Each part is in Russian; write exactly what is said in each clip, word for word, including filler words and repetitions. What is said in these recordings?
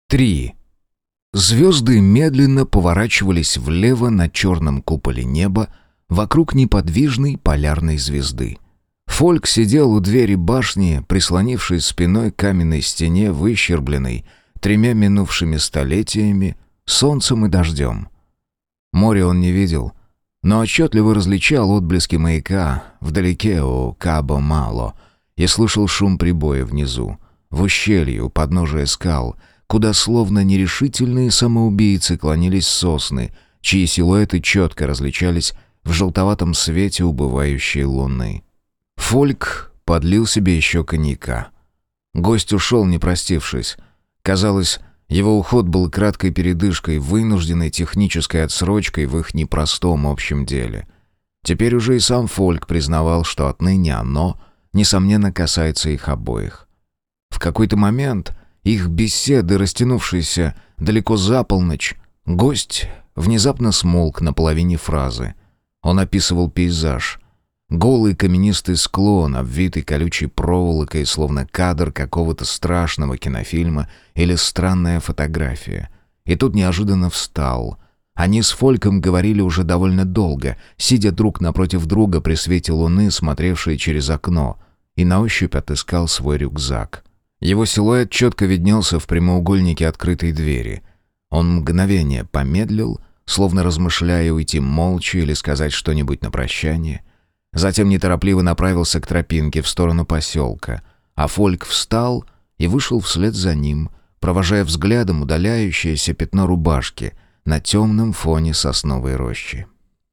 Три. Звезды медленно поворачивались влево на черном куполе неба вокруг неподвижной полярной звезды. Фольк сидел у двери башни, прислонившись спиной к каменной стене, выщербленной тремя минувшими столетиями, солнцем и дождем. Море он не видел, но отчетливо различал отблески маяка вдалеке у Кабо-Мало и слышал шум прибоя внизу, в ущелье у подножия скал, куда словно нерешительные самоубийцы клонились сосны, чьи силуэты четко различались в желтоватом свете убывающей луны. Фольк подлил себе еще коньяка. Гость ушел, не простившись. Казалось, его уход был краткой передышкой, вынужденной технической отсрочкой в их непростом общем деле. Теперь уже и сам Фольк признавал, что отныне оно, несомненно, касается их обоих. В какой-то момент их беседы, растянувшиеся далеко за полночь, гость внезапно смолк на половине фразы. Он описывал пейзаж. Голый каменистый склон, обвитый колючей проволокой, словно кадр какого-то страшного кинофильма или странная фотография. И тут неожиданно встал. Они с Фольком говорили уже довольно долго, сидя друг напротив друга при свете луны, смотревшей через окно, и на ощупь отыскал свой рюкзак. Его силуэт четко виднелся в прямоугольнике открытой двери. Он мгновение помедлил, словно размышляя уйти молча или сказать что-нибудь на прощание. Затем неторопливо направился к тропинке в сторону поселка, а Фольк встал и вышел вслед за ним, провожая взглядом удаляющееся пятно рубашки на темном фоне сосновой рощи.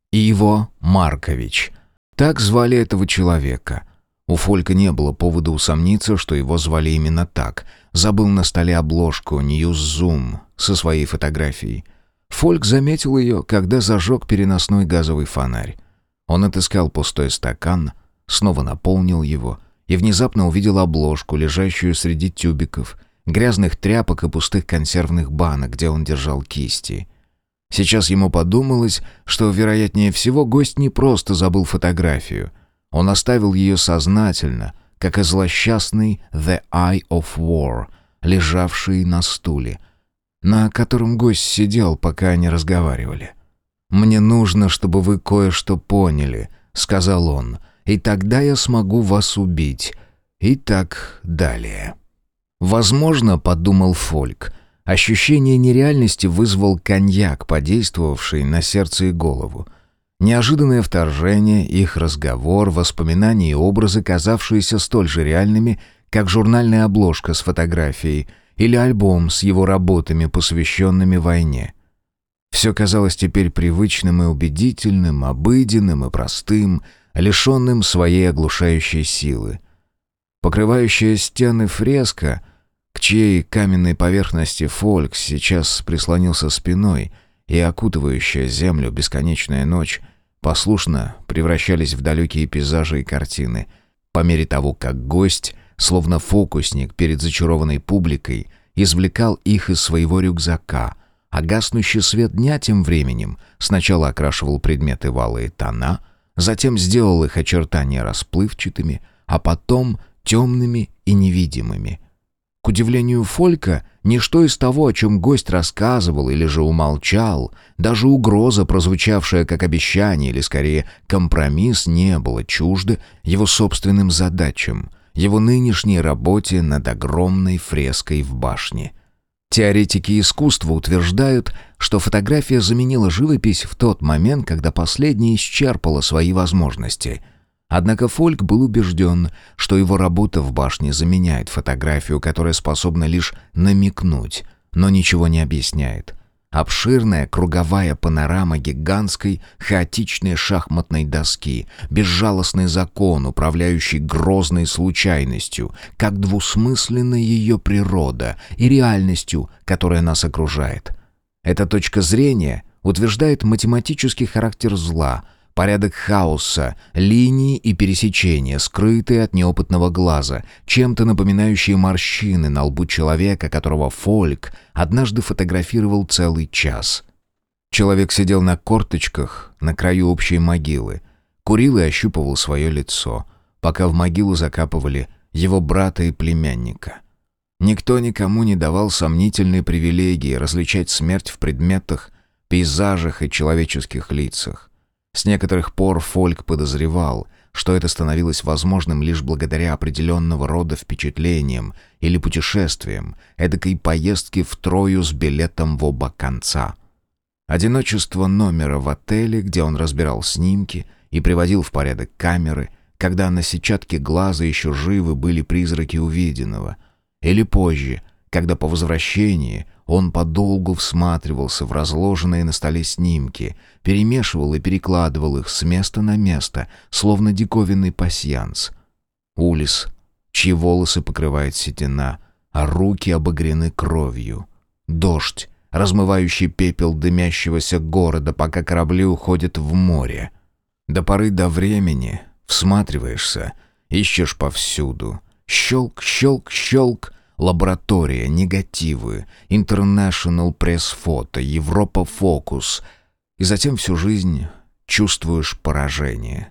Иво Маркович. Так звали этого человека. У Фолька не было повода усомниться, что его звали именно так. Забыл на столе обложку «Ньюс-Зум» со своей фотографией. Фольк заметил ее, когда зажег переносной газовый фонарь. Он отыскал пустой стакан, снова наполнил его и внезапно увидел обложку, лежащую среди тюбиков, грязных тряпок и пустых консервных банок, где он держал кисти. Сейчас ему подумалось, что, вероятнее всего, гость не просто забыл фотографию. Он оставил ее сознательно, как и злосчастный «The Eye of War», лежавший на стуле, на котором гость сидел, пока они разговаривали. «Мне нужно, чтобы вы кое-что поняли», — сказал он, «и тогда я смогу вас убить». И так далее. Возможно, — подумал Фольк, — ощущение нереальности вызвал коньяк, подействовавший на сердце и голову. Неожиданное вторжение, их разговор, воспоминания и образы, казавшиеся столь же реальными, как журнальная обложка с фотографией или альбом с его работами, посвященными войне. Все казалось теперь привычным и убедительным, обыденным и простым, лишенным своей оглушающей силы. Покрывающая стены фреска, к чьей каменной поверхности Фольк сейчас прислонился спиной, и окутывающая землю бесконечная ночь послушно превращались в далекие пейзажи и картины, по мере того, как гость, словно фокусник перед зачарованной публикой, извлекал их из своего рюкзака, а гаснущий свет дня тем временем сначала окрашивал предметы в алые тона, затем сделал их очертания расплывчатыми, а потом темными и невидимыми. К удивлению Фолька, ничто из того, о чем гость рассказывал или же умолчал, даже угроза, прозвучавшая как обещание или, скорее, компромисс, не было чуждо его собственным задачам, его нынешней работе над огромной фреской в башне. Теоретики искусства утверждают, что фотография заменила живопись в тот момент, когда последняя исчерпала свои возможности. Однако Фольк был убежден, что его работа в башне заменяет фотографию, которая способна лишь намекнуть, но ничего не объясняет. Обширная круговая панорама гигантской хаотичной шахматной доски, безжалостный закон, управляющий грозной случайностью, как двусмысленна ее природа и реальностью, которая нас окружает. Эта точка зрения утверждает математический характер зла, порядок хаоса, линии и пересечения, скрытые от неопытного глаза, чем-то напоминающие морщины на лбу человека, которого Фольк однажды фотографировал целый час. Человек сидел на корточках на краю общей могилы, курил и ощупывал свое лицо, пока в могилу закапывали его брата и племянника. Никто никому не давал сомнительной привилегии различать смерть в предметах, пейзажах и человеческих лицах. С некоторых пор Фольк подозревал, что это становилось возможным лишь благодаря определенного рода впечатлениям или путешествиям, эдакой поездке в Трою с билетом в оба конца. Одиночество номера в отеле, где он разбирал снимки и приводил в порядок камеры, когда на сетчатке глаза еще живы были призраки увиденного, или позже, когда по возвращении он подолгу всматривался в разложенные на столе снимки, перемешивал и перекладывал их с места на место, словно диковинный пасьянс. Улис, чьи волосы покрывает седина, а руки обогрены кровью. Дождь, размывающий пепел дымящегося города, пока корабли уходят в море. До поры до времени всматриваешься, ищешь повсюду. Щелк, щелк, щелк. Лаборатория, негативы, International пресс-фото, Европа Фокус. И затем всю жизнь чувствуешь поражение.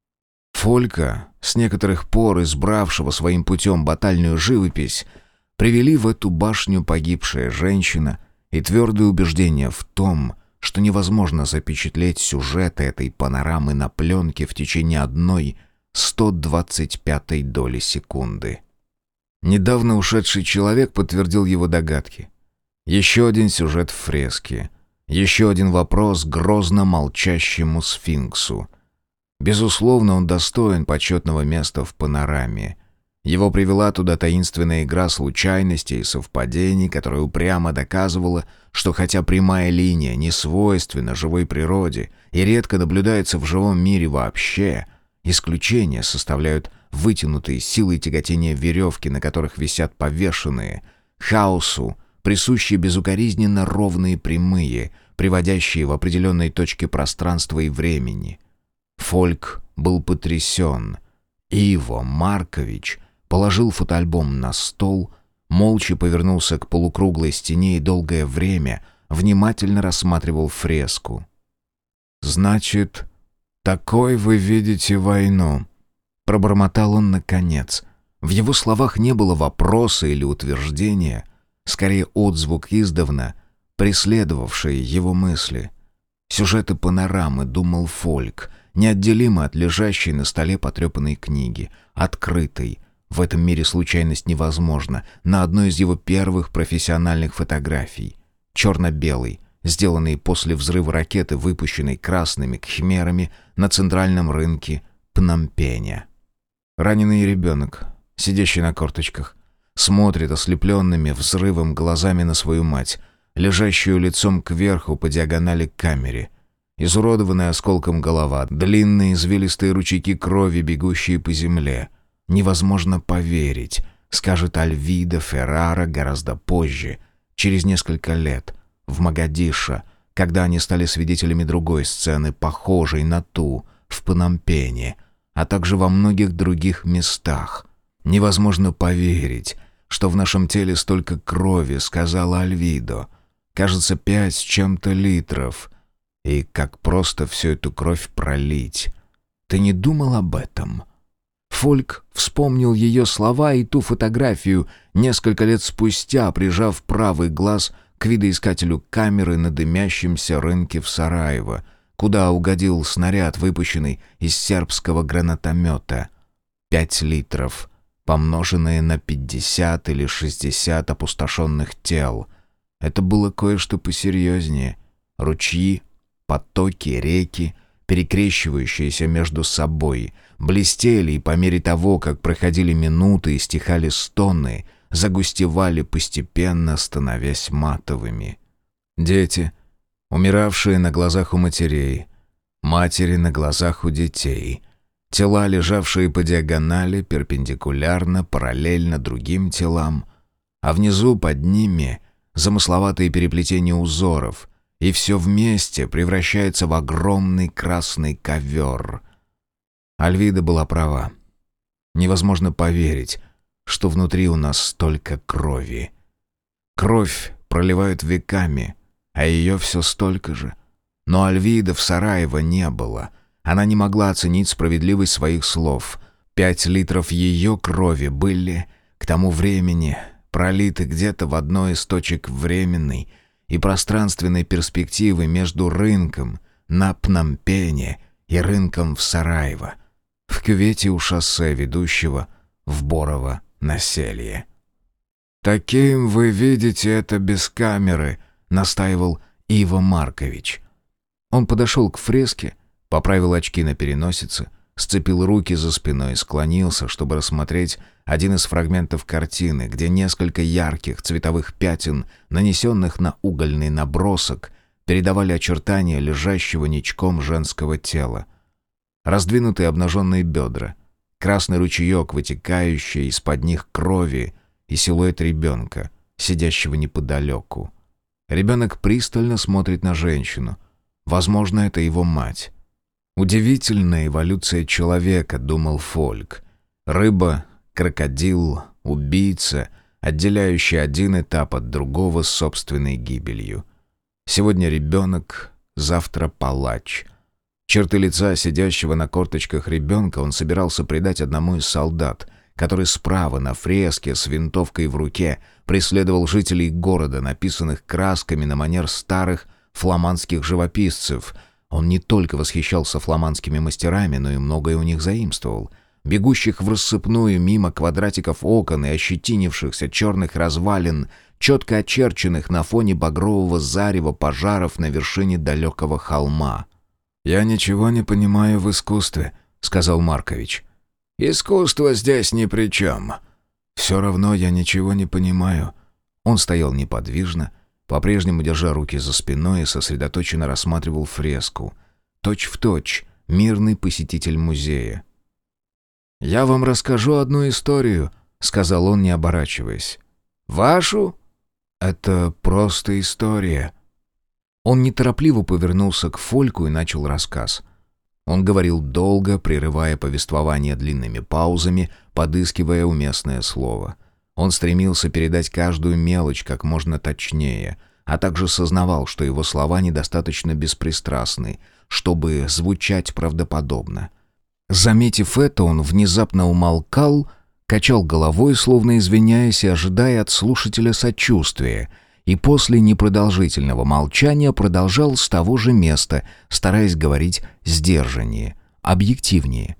Фолька, с некоторых пор избравшего своим путем батальную живопись, привели в эту башню погибшая женщина и твердое убеждение в том, что невозможно запечатлеть сюжет этой панорамы на пленке в течение одной сто двадцать пятой доли секунды. Недавно ушедший человек подтвердил его догадки. Еще один сюжет в фреске. Еще один вопрос грозно молчащему сфинксу. Безусловно, он достоин почетного места в панораме. Его привела туда таинственная игра случайностей и совпадений, которая упрямо доказывала, что хотя прямая линия не свойственна живой природе и редко наблюдается в живом мире вообще, исключения составляют вытянутые силой тяготения веревки, на которых висят повешенные, хаосу, присущие безукоризненно ровные прямые, приводящие в определенные точки пространства и времени. Фольк был потрясен. Иво Маркович положил фотоальбом на стол, молча повернулся к полукруглой стене и долгое время внимательно рассматривал фреску. «Значит, такой вы видите войну», — пробормотал он наконец. В его словах не было вопроса или утверждения, скорее отзвук издавна, преследовавший его мысли. Сюжеты панорамы, думал Фольк, неотделимы от лежащей на столе потрепанной книги, открытой. В этом мире случайность невозможна. На одной из его первых профессиональных фотографий. Черно-белый, сделанный после взрыва ракеты, выпущенной красными кхмерами на центральном рынке Пномпеня. Раненый ребенок, сидящий на корточках, смотрит ослепленными взрывом глазами на свою мать, лежащую лицом кверху по диагонали к камере. Изуродованная осколком голова, длинные извилистые ручейки крови, бегущие по земле. Невозможно поверить, скажет Альвидо Феррара гораздо позже, через несколько лет, в Могадишо, когда они стали свидетелями другой сцены, похожей на ту в Пномпене, а также во многих других местах. Невозможно поверить, что в нашем теле столько крови, сказала Альвидо. Кажется, пять с чем-то литров. И как просто всю эту кровь пролить. Ты не думал об этом? Фольк вспомнил ее слова и ту фотографию несколько лет спустя, прижав правый глаз к видоискателю камеры на дымящемся рынке в Сараево, куда угодил снаряд, выпущенный из сербского гранатомета. Пять литров, помноженные на пятьдесят или шестьдесят опустошенных тел. Это было кое-что посерьезнее. Ручьи, потоки, реки, перекрещивающиеся между собой, блестели, и по мере того, как проходили минуты и стихали стоны, загустевали постепенно, становясь матовыми. Дети, умиравшие на глазах у матерей, матери на глазах у детей, тела, лежавшие по диагонали, перпендикулярно, параллельно другим телам, а внизу под ними замысловатые переплетения узоров, и все вместе превращается в огромный красный ковер. Альвида была права. Невозможно поверить, что внутри у нас столько крови. Кровь проливают веками, а ее все столько же. Но Альвида в Сараево не было. Она не могла оценить справедливость своих слов. Пять литров ее крови были к тому времени пролиты где-то в одной из точек временной и пространственной перспективы между рынком на Пномпене и рынком в Сараево, в кювете у шоссе, ведущего в Борово-Населье. «Таким вы видите это без камеры», — настаивал Иво Маркович. Он подошел к фреске, поправил очки на переносице, сцепил руки за спиной и склонился, чтобы рассмотреть один из фрагментов картины, где несколько ярких цветовых пятен, нанесенных на угольный набросок, передавали очертания лежащего ничком женского тела. Раздвинутые обнаженные бедра, красный ручеек, вытекающий из-под них крови, и силуэт ребенка, сидящего неподалеку. Ребенок пристально смотрит на женщину. Возможно, это его мать. Удивительная эволюция человека, думал Фольк. Рыба, крокодил, убийца, отделяющий один этап от другого с собственной гибелью. Сегодня ребенок, завтра палач. Черты лица сидящего на корточках ребенка он собирался придать одному из солдат, который справа на фреске с винтовкой в руке преследовал жителей города, написанных красками на манер старых фламандских живописцев. Он не только восхищался фламандскими мастерами, но и многое у них заимствовал. Бегущих в рассыпную мимо квадратиков окон и ощетинившихся черных развалин, четко очерченных на фоне багрового зарева пожаров на вершине далекого холма. «Я ничего не понимаю в искусстве», — сказал Маркович. «Искусство здесь ни при чем». «Все равно я ничего не понимаю». Он стоял неподвижно, по-прежнему держа руки за спиной и сосредоточенно рассматривал фреску. Точь-в-точь мирный посетитель музея. «Я вам расскажу одну историю», — сказал он, не оборачиваясь. «Вашу?» «Это просто история». Он неторопливо повернулся к Фольку и начал рассказ. Он говорил долго, прерывая повествование длинными паузами, подыскивая уместное слово. Он стремился передать каждую мелочь как можно точнее, а также сознавал, что его слова недостаточно беспристрастны, чтобы звучать правдоподобно. Заметив это, он внезапно умолкал, качал головой, словно извиняясь и ожидая от слушателя сочувствия, и после непродолжительного молчания продолжал с того же места, стараясь говорить сдержаннее, объективнее.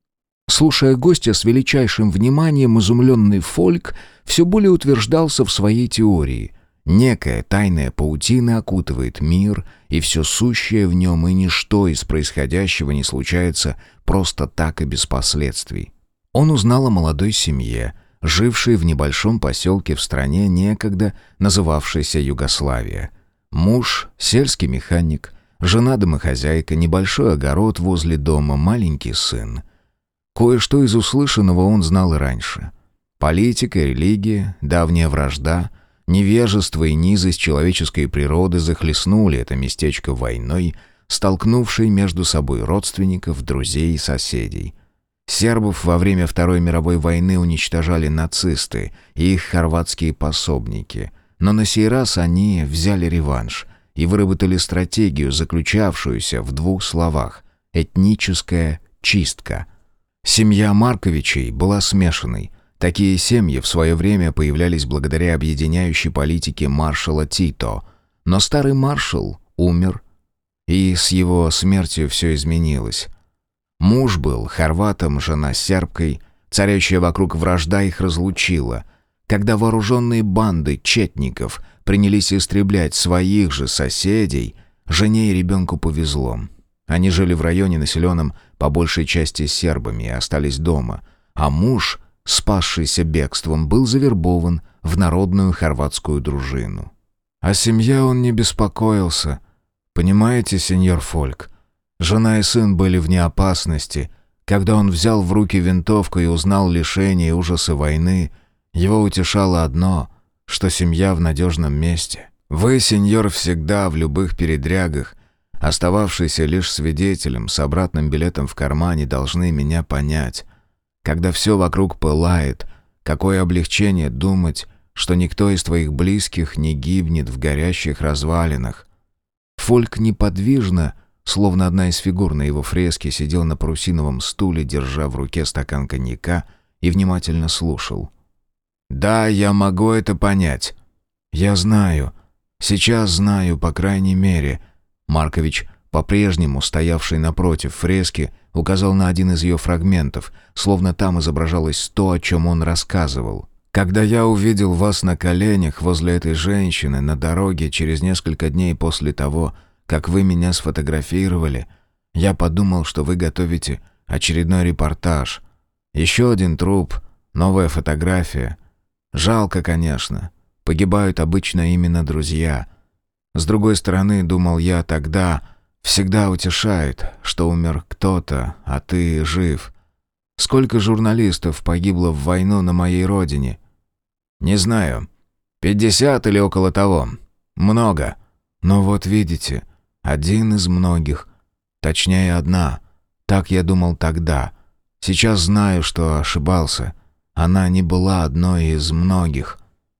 Слушая гостя с величайшим вниманием, изумленный Фольк все более утверждался в своей теории. Некая тайная паутина окутывает мир, и все сущее в нем, и ничто из происходящего не случается просто так и без последствий. Он узнал о молодой семье, жившей в небольшом поселке в стране, некогда называвшейся Югославия. Муж — сельский механик, жена — домохозяйка, небольшой огород возле дома, маленький сын. Кое-что из услышанного он знал и раньше. Политика, религия, давняя вражда, невежество и низость человеческой природы захлестнули это местечко войной, столкнувшей между собой родственников, друзей и соседей. Сербов во время Второй мировой войны уничтожали нацисты и их хорватские пособники, но на сей раз они взяли реванш и выработали стратегию, заключавшуюся в двух словах — этническая чистка. Семья Марковичей была смешанной. Такие семьи в свое время появлялись благодаря объединяющей политике маршала Тито, но старый маршал умер, и с его смертью все изменилось. Муж был хорватом, жена сербкой, царящая вокруг вражда их разлучила. Когда вооруженные банды четников принялись истреблять своих же соседей, жене и ребенку повезло. Они жили в районе, населенном по большей части сербами, и остались дома, а муж, спасшийся бегством, был завербован в народную хорватскую дружину. О семье он не беспокоился. Понимаете, сеньор Фольк? Жена и сын были вне опасности. Когда он взял в руки винтовку и узнал лишения и ужасы войны, его утешало одно, что семья в надежном месте. Вы, сеньор, всегда в любых передрягах, остававшийся лишь свидетелем с обратным билетом в кармане, должны меня понять. Когда все вокруг пылает, какое облегчение думать, что никто из твоих близких не гибнет в горящих развалинах. Фольк неподвижно, словно одна из фигур на его фреске, сидел на парусиновом стуле, держа в руке стакан коньяка, и внимательно слушал. «Да, я могу это понять». «Я знаю. Сейчас знаю, по крайней мере». Маркович, по-прежнему стоявший напротив фрески, указал на один из ее фрагментов, словно там изображалось то, о чем он рассказывал. «Когда я увидел вас на коленях возле этой женщины на дороге через несколько дней после того, как вы меня сфотографировали, я подумал, что вы готовите очередной репортаж. Еще один труп, новая фотография. Жалко, конечно. Погибают обычно именно друзья. С другой стороны, думал я тогда, всегда утешает, что умер кто-то, а ты жив. Сколько журналистов погибло в войну на моей родине? Не знаю. Пятьдесят или около того. Много. Но вот видите, один из многих. Точнее, одна. Так я думал тогда. Сейчас знаю, что ошибался. Она не была одной из многих.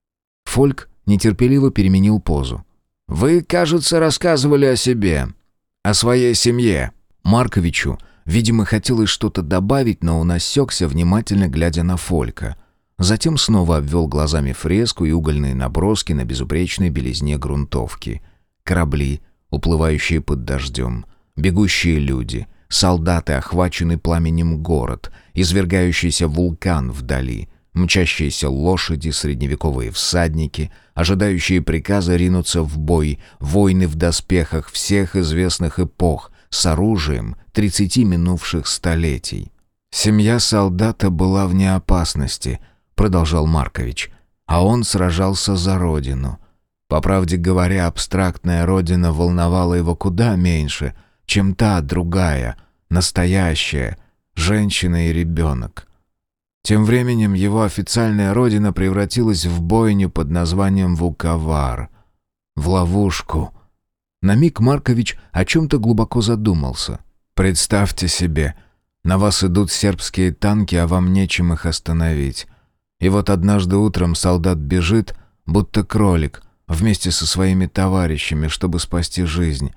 Фольк нетерпеливо переменил позу. «Вы, кажется, рассказывали о себе, о своей семье». Марковичу, видимо, хотелось что-то добавить, но он осекся, внимательно глядя на Фолька. Затем снова обвел глазами фреску и угольные наброски на безупречной белизне грунтовки. Корабли, уплывающие под дождем, бегущие люди, солдаты, охваченный пламенем город, извергающийся вулкан вдали, мчащиеся лошади, средневековые всадники, ожидающие приказа ринуться в бой, войны в доспехах всех известных эпох, с оружием тридцати минувших столетий. «Семья солдата была вне опасности», — продолжал Маркович, «а он сражался за родину. По правде говоря, абстрактная родина волновала его куда меньше, чем та другая, настоящая, женщина и ребенок. Тем временем его официальная родина превратилась в бойню под названием Вуковар, в ловушку». На миг Маркович о чем-то глубоко задумался. «Представьте себе, на вас идут сербские танки, а вам нечем их остановить. И вот однажды утром солдат бежит, будто кролик, вместе со своими товарищами, чтобы спасти жизнь.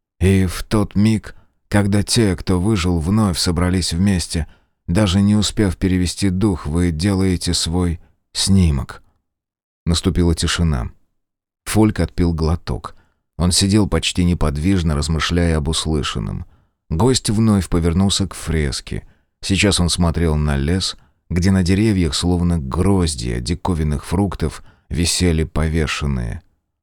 И в тот миг, когда те, кто выжил, вновь собрались вместе, даже не успев перевести дух, вы делаете свой снимок». Наступила тишина. Фольк отпил глоток. Он сидел почти неподвижно, размышляя об услышанном. Гость вновь повернулся к фреске. Сейчас он смотрел на лес, где на деревьях, словно гроздья диковинных фруктов, висели повешенные.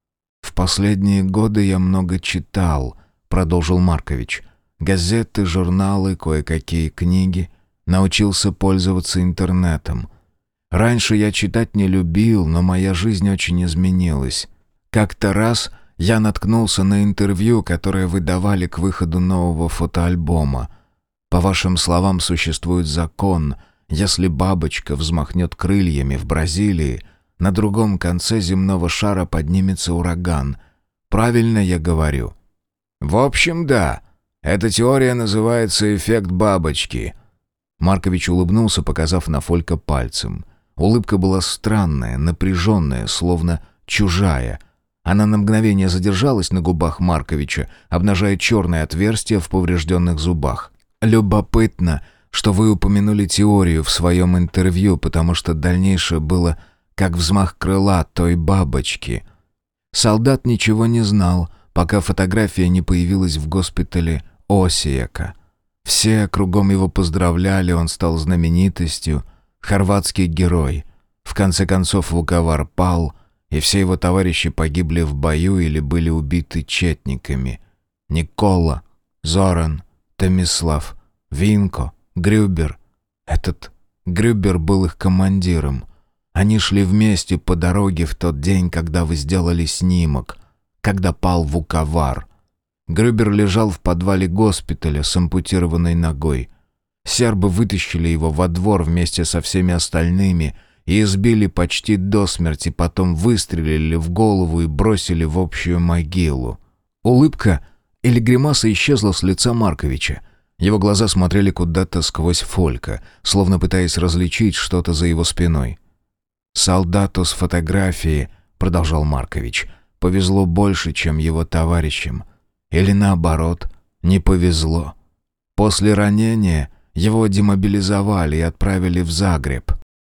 «В последние годы я много читал», — продолжил Маркович. «Газеты, журналы, кое-какие книги. Научился пользоваться интернетом. Раньше я читать не любил, но моя жизнь очень изменилась. Как-то раз я наткнулся на интервью, которое вы давали к выходу нового фотоальбома. По вашим словам, существует закон: если бабочка взмахнет крыльями в Бразилии, на другом конце земного шара поднимется ураган. Правильно я говорю?» «В общем, да. Эта теория называется эффект бабочки». Маркович улыбнулся, показав на Фолька пальцем. Улыбка была странная, напряженная, словно чужая. Она на мгновение задержалась на губах Марковича, обнажая черное отверстие в поврежденных зубах. «Любопытно, что вы упомянули теорию в своем интервью, потому что дальнейшее было как взмах крыла той бабочки». Солдат ничего не знал, пока фотография не появилась в госпитале Осиека. Все кругом его поздравляли, он стал знаменитостью, хорватский герой. В конце концов Вуковар пал, и все его товарищи погибли в бою или были убиты четниками. Никола, Зоран, Томислав, Винко, Грюбер. Этот Грюбер был их командиром. Они шли вместе по дороге в тот день, когда вы сделали снимок, когда пал Вуковар. Грюбер лежал в подвале госпиталя с ампутированной ногой. Сербы вытащили его во двор вместе со всеми остальными и избили почти до смерти, потом выстрелили в голову и бросили в общую могилу. Улыбка или гримаса исчезла с лица Марковича. Его глаза смотрели куда-то сквозь Фолька, словно пытаясь различить что-то за его спиной. «Солдату с фотографии», — продолжал Маркович, — «повезло больше, чем его товарищам. Или наоборот, не повезло. После ранения его демобилизовали и отправили в Загреб.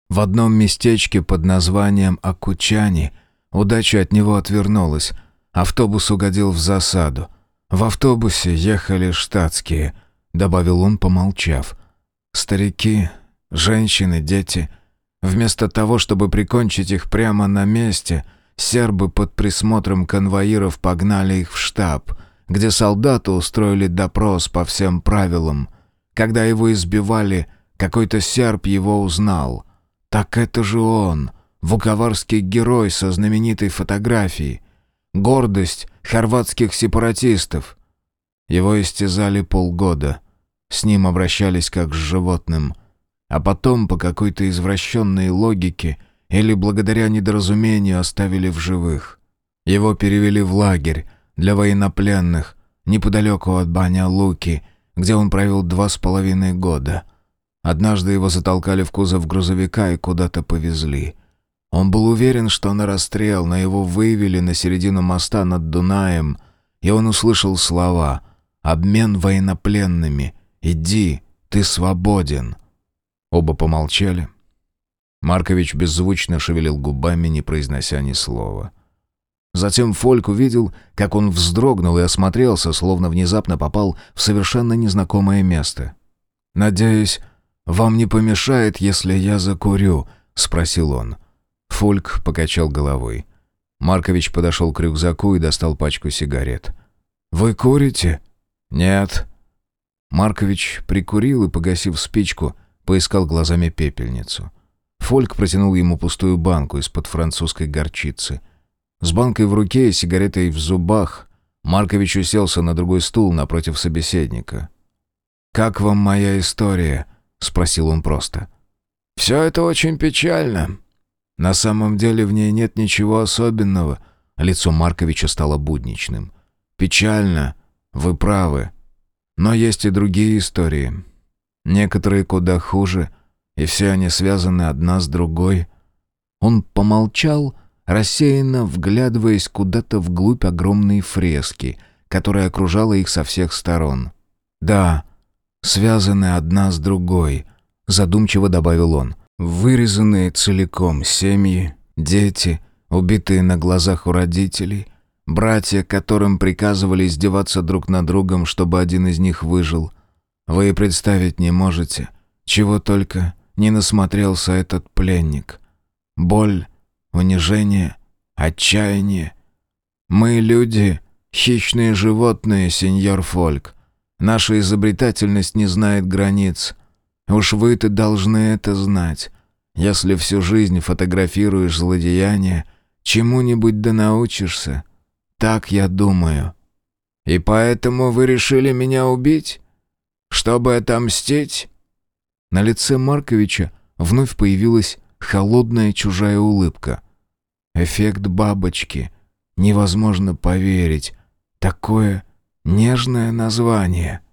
В одном местечке под названием Акучани удача от него отвернулась. Автобус угодил в засаду. В автобусе ехали штатские, добавил он, помолчав. Старики, женщины, дети. Вместо того, чтобы прикончить их прямо на месте, сербы под присмотром конвоиров погнали их в штаб, где солдаты устроили допрос по всем правилам. Когда его избивали, какой-то серб его узнал. Так это же он, вуковарский герой со знаменитой фотографией. Гордость хорватских сепаратистов. Его истязали полгода. С ним обращались как с животным. А потом по какой-то извращенной логике или благодаря недоразумению оставили в живых. Его перевели в лагерь для военнопленных неподалеку от Баня-Луки, где он провел два с половиной года. Однажды его затолкали в кузов грузовика и куда-то повезли. Он был уверен, что на расстрел, но его вывели на середину моста над Дунаем, и он услышал слова «Обмен военнопленными. Иди, ты свободен». Оба помолчали. Маркович беззвучно шевелил губами, не произнося ни слова. Затем Фольк увидел, как он вздрогнул и осмотрелся, словно внезапно попал в совершенно незнакомое место. «Надеюсь, вам не помешает, если я закурю?» — спросил он. Фольк покачал головой. Маркович подошел к рюкзаку и достал пачку сигарет. «Вы курите?» «Нет». Маркович прикурил и, погасив спичку, поискал глазами пепельницу. Фольк протянул ему пустую банку из-под французской горчицы. С банкой в руке и сигаретой в зубах Маркович уселся на другой стул напротив собеседника. «Как вам моя история?» — спросил он просто. «Все это очень печально. На самом деле в ней нет ничего особенного». Лицо Марковича стало будничным. «Печально, вы правы. Но есть и другие истории. Некоторые куда хуже, и все они связаны одна с другой». Он помолчал, рассеянно вглядываясь куда-то вглубь огромной фрески, которая окружала их со всех сторон. «Да, связаны одна с другой», — задумчиво добавил он. «Вырезанные целиком семьи, дети, убитые на глазах у родителей, братья, которым приказывали издеваться друг над другом, чтобы один из них выжил. Вы и представить не можете, чего только не насмотрелся этот пленник. Боль, унижение, отчаяние. Мы, люди, хищные животные, сеньор Фольк. Наша изобретательность не знает границ. Уж вы-то должны это знать. Если всю жизнь фотографируешь злодеяния, чему-нибудь да научишься. Так я думаю. И поэтому вы решили меня убить? Чтобы отомстить?» На лице Марковича вновь появилась холодная чужая улыбка. Эффект бабочки. Невозможно поверить. Такое нежное название.